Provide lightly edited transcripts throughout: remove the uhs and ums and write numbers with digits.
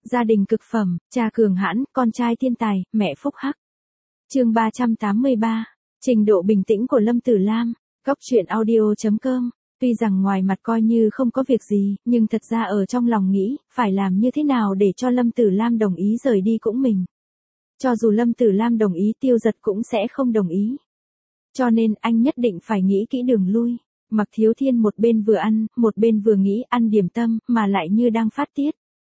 Gia đình cực phẩm, cha cường hãn, con trai thiên tài, mẹ phúc hắc. Chương 383. Trình độ bình tĩnh của Lâm Tử Lam. Góc truyện audio.com. Tuy rằng ngoài mặt coi như không có việc gì, nhưng thật ra ở trong lòng nghĩ, phải làm như thế nào để cho Lâm Tử Lam đồng ý rời đi cũng mình. Cho dù Lâm Tử Lam đồng ý, Tiêu Dật cũng sẽ không đồng ý. Cho nên anh nhất định phải nghĩ kỹ đường lui. Mạc Thiếu Thiên một bên vừa ăn, một bên vừa nghĩ ăn điểm tâm, mà lại như đang phát tiết.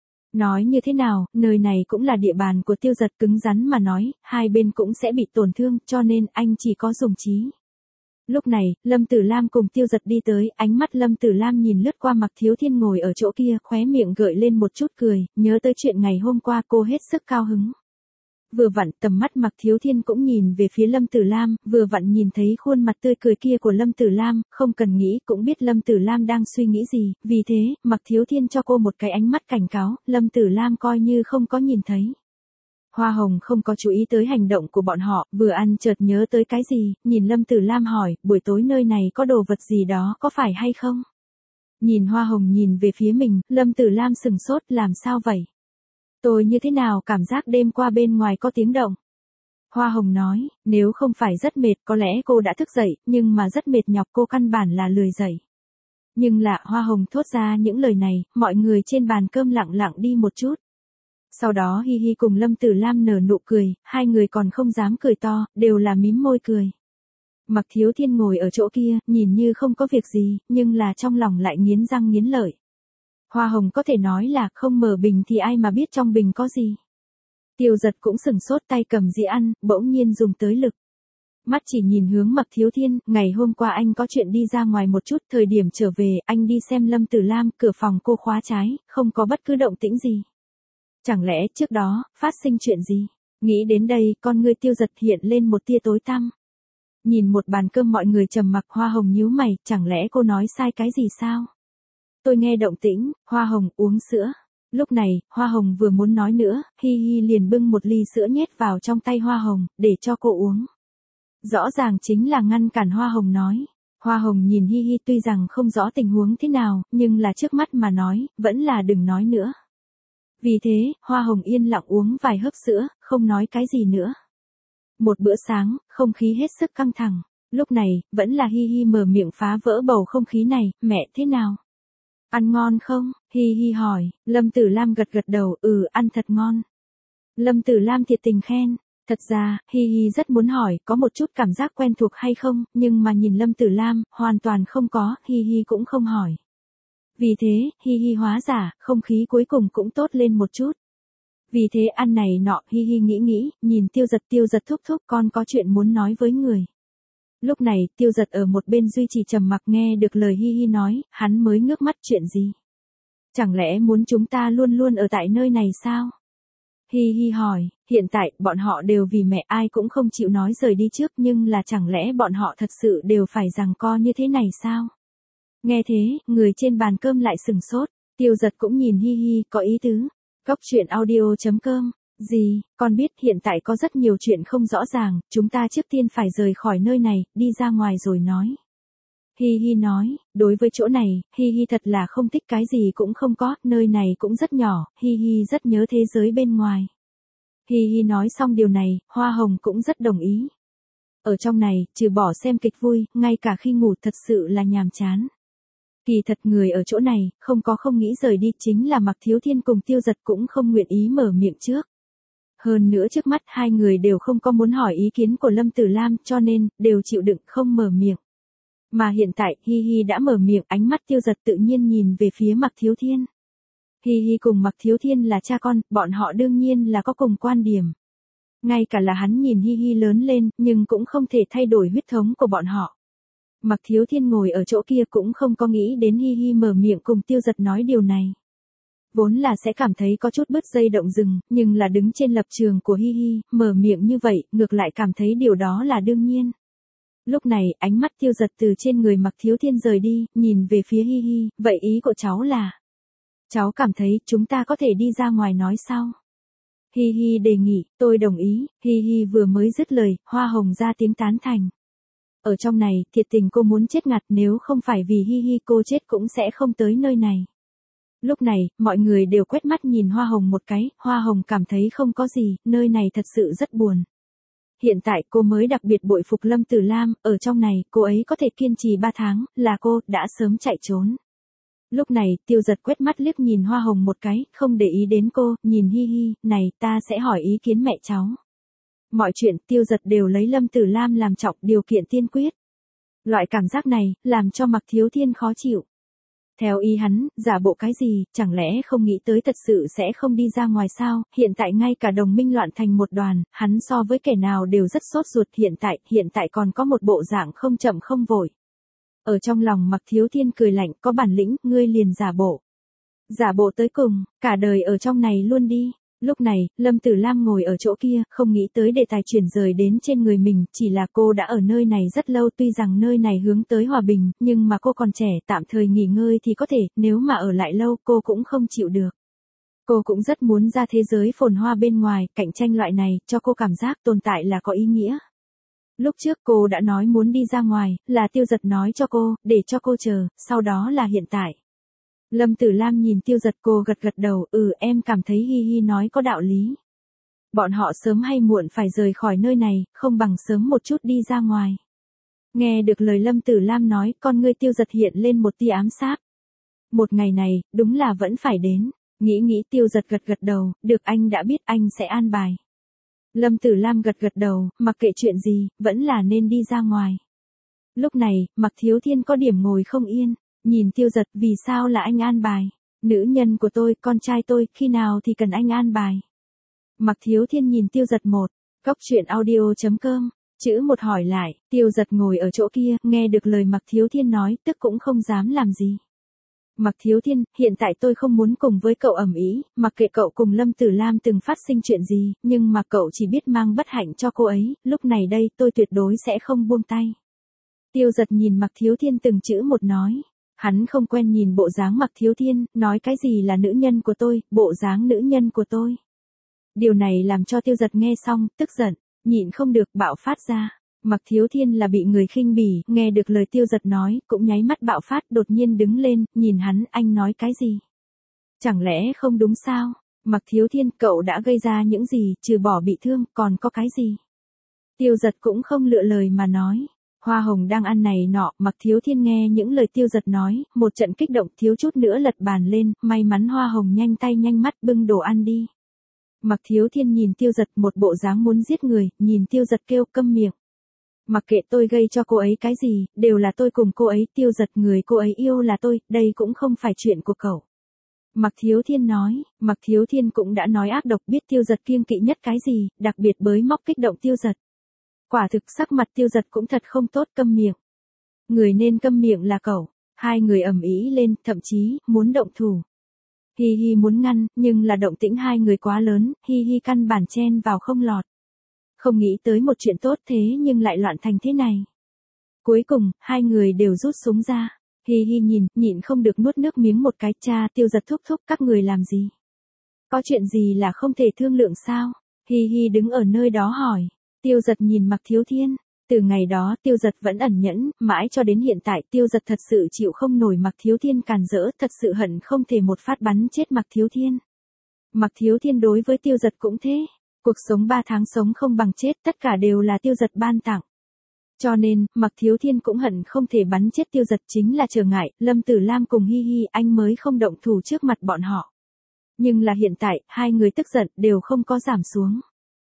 Nói như thế nào, nơi này cũng là địa bàn của Tiêu Dật, cứng rắn mà nói, hai bên cũng sẽ bị tổn thương, cho nên anh chỉ có dùng trí. Lúc này, Lâm Tử Lam cùng Tiêu Dật đi tới, ánh mắt Lâm Tử Lam nhìn lướt qua Mạc Thiếu Thiên ngồi ở chỗ kia, khóe miệng gợi lên một chút cười, nhớ tới chuyện ngày hôm qua cô hết sức cao hứng. Vừa vặn tầm mắt Mạc Thiếu Thiên cũng nhìn về phía Lâm Tử Lam, vừa vặn nhìn thấy khuôn mặt tươi cười kia của Lâm Tử Lam, không cần nghĩ cũng biết Lâm Tử Lam đang suy nghĩ gì, vì thế, Mạc Thiếu Thiên cho cô một cái ánh mắt cảnh cáo, Lâm Tử Lam coi như không có nhìn thấy. Hoa Hồng không có chú ý tới hành động của bọn họ, vừa ăn chợt nhớ tới cái gì, nhìn Lâm Tử Lam hỏi, buổi tối nơi này có đồ vật gì đó, có phải hay không? Nhìn Hoa Hồng nhìn về phía mình, Lâm Tử Lam sừng sốt, làm sao vậy? Tôi như thế nào cảm giác đêm qua bên ngoài có tiếng động? Hoa Hồng nói, nếu không phải rất mệt có lẽ cô đã thức dậy, nhưng mà rất mệt nhọc cô căn bản là lười dậy. Nhưng là Hoa Hồng thốt ra những lời này, mọi người trên bàn cơm lặng lặng đi một chút. Sau đó Hi Hi cùng Lâm Tử Lam nở nụ cười, hai người còn không dám cười to, đều là mím môi cười. Mạc Thiếu Thiên ngồi ở chỗ kia, nhìn như không có việc gì, nhưng là trong lòng lại nghiến răng nghiến lợi. Hoa Hồng có thể nói là không mở bình thì ai mà biết trong bình có gì. Tiêu Dật cũng sừng sốt, tay cầm dĩa ăn, bỗng nhiên dùng tới lực. Mắt chỉ nhìn hướng Mạc Thiếu Thiên, ngày hôm qua anh có chuyện đi ra ngoài một chút, thời điểm trở về, anh đi xem Lâm Tử Lam, cửa phòng cô khóa trái, không có bất cứ động tĩnh gì. Chẳng lẽ trước đó, phát sinh chuyện gì? Nghĩ đến đây, con ngươi Tiêu Dật hiện lên một tia tối tăm. Nhìn một bàn cơm mọi người trầm mặc, Hoa Hồng nhíu mày, chẳng lẽ cô nói sai cái gì sao? Tôi nghe động tĩnh, Hoa Hồng uống sữa. Lúc này, Hoa Hồng vừa muốn nói nữa, Hi Hi liền bưng một ly sữa nhét vào trong tay Hoa Hồng, để cho cô uống. Rõ ràng chính là ngăn cản Hoa Hồng nói. Hoa Hồng nhìn Hi Hi tuy rằng không rõ tình huống thế nào, nhưng là trước mắt mà nói, vẫn là đừng nói nữa. Vì thế, Hoa Hồng yên lặng uống vài hớp sữa, không nói cái gì nữa. Một bữa sáng, không khí hết sức căng thẳng. Lúc này, vẫn là Hi Hi mở miệng phá vỡ bầu không khí này, mẹ thế nào? Ăn ngon không? Hi Hi hỏi, Lâm Tử Lam gật gật đầu, ăn thật ngon. Lâm Tử Lam thiệt tình khen. Thật ra, Hi Hi rất muốn hỏi, có một chút cảm giác quen thuộc hay không, nhưng mà nhìn Lâm Tử Lam, hoàn toàn không có, Hi Hi cũng không hỏi. Vì thế, Hi Hi hóa giả, không khí cuối cùng cũng tốt lên một chút. Vì thế ăn này nọ, Hi Hi nghĩ, nhìn Tiêu Dật thúc thúc, con có chuyện muốn nói với người. Lúc này, Tiêu Dật ở một bên duy trì trầm mặc, nghe được lời Hi Hi nói, hắn mới ngước mắt, chuyện gì? Chẳng lẽ muốn chúng ta luôn luôn ở tại nơi này sao? Hi Hi hỏi, hiện tại, bọn họ đều vì mẹ, ai cũng không chịu nói rời đi trước, nhưng là chẳng lẽ bọn họ thật sự đều phải giằng co như thế này sao? Nghe thế, người trên bàn cơm lại sừng sốt, Tiêu Dật cũng nhìn Hi Hi, có ý tứ. Góc truyện audio.com. Gì, con biết hiện tại có rất nhiều chuyện không rõ ràng, chúng ta trước tiên phải rời khỏi nơi này, đi ra ngoài rồi nói. Hi Hi nói, đối với chỗ này, Hi Hi thật là không thích, cái gì cũng không có, nơi này cũng rất nhỏ, Hi Hi rất nhớ thế giới bên ngoài. Hi Hi nói xong điều này, Hoa Hồng cũng rất đồng ý. Ở trong này, trừ bỏ xem kịch vui, ngay cả khi ngủ thật sự là nhàm chán. Kỳ thật người ở chỗ này, không nghĩ rời đi, chính là Mạc Thiếu Thiên cùng Tiêu Dật cũng không nguyện ý mở miệng trước. Hơn nữa trước mắt hai người đều không có muốn hỏi ý kiến của Lâm Tử Lam, cho nên, đều chịu đựng không mở miệng. Mà hiện tại, Hi Hi đã mở miệng, ánh mắt Tiêu Dật tự nhiên nhìn về phía Mạc Thiếu Thiên. Hi Hi cùng Mạc Thiếu Thiên là cha con, bọn họ đương nhiên là có cùng quan điểm. Ngay cả là hắn nhìn Hi Hi lớn lên, nhưng cũng không thể thay đổi huyết thống của bọn họ. Mạc Thiếu Thiên ngồi ở chỗ kia cũng không có nghĩ đến Hi Hi mở miệng cùng Tiêu Dật nói điều này. Vốn là sẽ cảm thấy có chút bứt dây động rừng, nhưng là đứng trên lập trường của Hi Hi, mở miệng như vậy, ngược lại cảm thấy điều đó là đương nhiên. Lúc này, ánh mắt Tiêu Dật từ trên người Mạc Thiếu Thiên rời đi, nhìn về phía Hi Hi, vậy ý của cháu là? Cháu cảm thấy chúng ta có thể đi ra ngoài nói sao? Hi Hi đề nghị, tôi đồng ý, Hi Hi vừa mới dứt lời, Hoa Hồng ra tiếng tán thành. Ở trong này, thiệt tình cô muốn chết ngạt, nếu không phải vì Hi Hi cô chết cũng sẽ không tới nơi này. Lúc này, mọi người đều quét mắt nhìn Hoa Hồng một cái, Hoa Hồng cảm thấy không có gì, nơi này thật sự rất buồn. Hiện tại cô mới đặc biệt bội phục Lâm Tử Lam, ở trong này, cô ấy có thể kiên trì 3 tháng, là cô, đã sớm chạy trốn. Lúc này, Tiêu Giật quét mắt liếc nhìn Hoa Hồng một cái, không để ý đến cô, nhìn Hi Hi, này, ta sẽ hỏi ý kiến mẹ cháu. Mọi chuyện, Tiêu Giật đều lấy Lâm Tử Lam làm trọng, điều kiện tiên quyết. Loại cảm giác này, làm cho Mạc Thiếu Thiên khó chịu. Theo ý hắn, giả bộ cái gì, chẳng lẽ không nghĩ tới thật sự sẽ không đi ra ngoài sao, hiện tại ngay cả đồng minh loạn thành một đoàn, hắn so với kẻ nào đều rất sốt ruột, hiện tại còn có một bộ dạng không chậm không vội. Ở trong lòng Mạc Thiếu Thiên cười lạnh, có bản lĩnh, ngươi liền giả bộ. Giả bộ tới cùng, cả đời ở trong này luôn đi. Lúc này, Lâm Tử Lam ngồi ở chỗ kia, không nghĩ tới đề tài chuyển rời đến trên người mình, chỉ là cô đã ở nơi này rất lâu, tuy rằng nơi này hướng tới hòa bình, nhưng mà cô còn trẻ, tạm thời nghỉ ngơi thì có thể, nếu mà ở lại lâu cô cũng không chịu được. Cô cũng rất muốn ra thế giới phồn hoa bên ngoài, cạnh tranh loại này, cho cô cảm giác tồn tại là có ý nghĩa. Lúc trước cô đã nói muốn đi ra ngoài, là Tiêu Giật nói cho cô, để cho cô chờ, sau đó là hiện tại. Lâm Tử Lam nhìn Tiêu Giật, cô gật gật đầu, em cảm thấy Hi Hi nói có đạo lý. Bọn họ sớm hay muộn phải rời khỏi nơi này, không bằng sớm một chút đi ra ngoài. Nghe được lời Lâm Tử Lam nói, con ngươi Tiêu Giật hiện lên một tia ám sát. Một ngày này, đúng là vẫn phải đến. Nghĩ Tiêu Giật gật gật đầu, được, anh đã biết, anh sẽ an bài. Lâm Tử Lam gật gật đầu, mặc kệ chuyện gì, vẫn là nên đi ra ngoài. Lúc này, Mạc Thiếu Thiên có điểm ngồi không yên, nhìn Tiêu Giật, vì sao là anh an bài? Nữ nhân của tôi, con trai tôi, khi nào thì cần anh an bài? Mạc Thiếu Thiên nhìn Tiêu Giật một, góc truyện audio.com, chữ một hỏi lại, Tiêu Giật ngồi ở chỗ kia, nghe được lời Mạc Thiếu Thiên nói, tức cũng không dám làm gì. Mạc Thiếu Thiên, hiện tại tôi không muốn cùng với cậu ầm ĩ, mặc kệ cậu cùng Lâm Tử Lam từng phát sinh chuyện gì, nhưng mà cậu chỉ biết mang bất hạnh cho cô ấy, lúc này đây tôi tuyệt đối sẽ không buông tay. Tiêu Giật nhìn Mạc Thiếu Thiên từng chữ một nói, hắn không quen nhìn bộ dáng Mạc Thiếu Thiên, nói cái gì là nữ nhân của tôi, bộ dáng nữ nhân của tôi. Điều này làm cho Tiêu Giật nghe xong, tức giận, nhịn không được bạo phát ra. Mạc Thiếu Thiên là bị người khinh bỉ, nghe được lời Tiêu Giật nói, cũng nháy mắt bạo phát, đột nhiên đứng lên, nhìn hắn, anh nói cái gì? Chẳng lẽ không đúng sao? Mạc Thiếu Thiên, cậu đã gây ra những gì, trừ bỏ bị thương, còn có cái gì? Tiêu Giật cũng không lựa lời mà nói. Hoa Hồng đang ăn này nọ, Mạc Thiếu Thiên nghe những lời Tiêu Giật nói, một trận kích động thiếu chút nữa lật bàn lên, may mắn Hoa Hồng nhanh tay nhanh mắt bưng đồ ăn đi. Mạc Thiếu Thiên nhìn Tiêu Giật một bộ dáng muốn giết người, nhìn Tiêu Giật kêu câm miệng. Mặc kệ tôi gây cho cô ấy cái gì, đều là tôi cùng cô ấy, Tiêu Giật, người cô ấy yêu là tôi, đây cũng không phải chuyện của cậu. Mạc Thiếu Thiên nói, Mạc Thiếu Thiên cũng đã nói ác độc, biết Tiêu Giật kiêng kỵ nhất cái gì, đặc biệt bới móc kích động Tiêu Giật. Quả thực sắc mặt Tiêu Giật cũng thật không tốt, câm miệng. Người nên câm miệng là cậu. Hai người ầm ĩ lên, thậm chí, muốn động thủ. Hi Hi muốn ngăn, nhưng là động tĩnh hai người quá lớn, Hi Hi căn bản chen vào không lọt. Không nghĩ tới một chuyện tốt thế nhưng lại loạn thành thế này. Cuối cùng, hai người đều rút súng ra. Hi Hi nhịn không được nuốt nước miếng một cái, cha, Tiêu Giật thúc thúc, các người làm gì? Có chuyện gì là không thể thương lượng sao? Hi Hi đứng ở nơi đó hỏi. Tiêu Giật nhìn Mạc Thiếu Thiên. Từ ngày đó Tiêu Giật vẫn ẩn nhẫn, mãi cho đến hiện tại Tiêu Giật thật sự chịu không nổi Mạc Thiếu Thiên càn rỡ, thật sự hận không thể một phát bắn chết Mạc Thiếu Thiên. Mạc Thiếu Thiên đối với Tiêu Giật cũng thế. Cuộc sống 3 tháng sống không bằng chết, tất cả đều là Tiêu Giật ban tặng. Cho nên, Mạc Thiếu Thiên cũng hận không thể bắn chết Tiêu Giật, chính là trở ngại, Lâm Tử Lam cùng Hi Hi anh mới không động thủ trước mặt bọn họ. Nhưng là hiện tại, hai người tức giận, đều không có giảm xuống.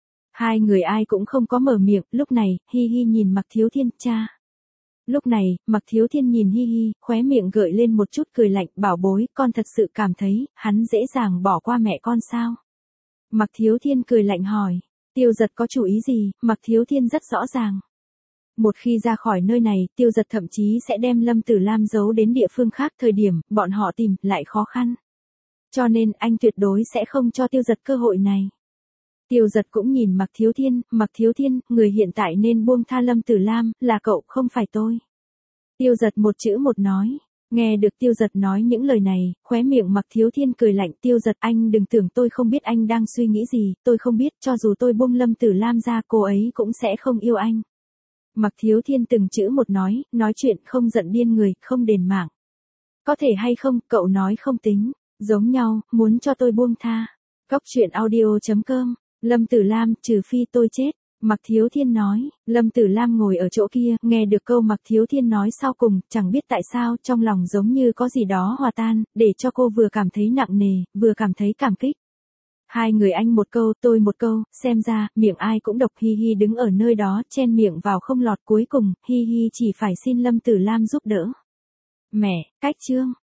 Hai người ai cũng không có mở miệng, lúc này, Hi Hi nhìn Mạc Thiếu Thiên, cha. Lúc này, Mạc Thiếu Thiên nhìn Hi Hi, khóe miệng gợi lên một chút cười lạnh, bảo bối, con thật sự cảm thấy, hắn dễ dàng bỏ qua mẹ con sao? Mạc Thiếu Thiên cười lạnh hỏi, Tiêu Giật có chủ ý gì? Mạc Thiếu Thiên rất rõ ràng. Một khi ra khỏi nơi này, Tiêu Giật thậm chí sẽ đem Lâm Tử Lam giấu đến địa phương khác, thời điểm, bọn họ tìm, lại khó khăn. Cho nên, anh tuyệt đối sẽ không cho Tiêu Giật cơ hội này. Tiêu Giật cũng nhìn Mạc Thiếu Thiên, người hiện tại nên buông tha Lâm Tử Lam, là cậu, không phải tôi. Tiêu Giật một chữ một nói. Nghe được Tiêu Giật nói những lời này, khóe miệng Mạc Thiếu Thiên cười lạnh, Tiêu Giật, anh đừng tưởng tôi không biết anh đang suy nghĩ gì, tôi không biết, cho dù tôi buông Lâm Tử Lam ra, cô ấy cũng sẽ không yêu anh. Mạc Thiếu Thiên từng chữ một nói chuyện không giận điên người, không đền mạng. Có thể hay không, cậu nói không tính. Giống nhau, muốn cho tôi buông tha. Cốc truyện audio.com, Lâm Tử Lam, trừ phi tôi chết. Mạc Thiếu Thiên nói, Lâm Tử Lam ngồi ở chỗ kia, nghe được câu Mạc Thiếu Thiên nói sau cùng, chẳng biết tại sao, trong lòng giống như có gì đó hòa tan, để cho cô vừa cảm thấy nặng nề, vừa cảm thấy cảm kích. Hai người anh một câu, tôi một câu, xem ra, miệng ai cũng độc. Hi Hi đứng ở nơi đó, chen miệng vào không lọt. Cuối cùng, Hi Hi chỉ phải xin Lâm Tử Lam giúp đỡ. Mẹ, cách chương.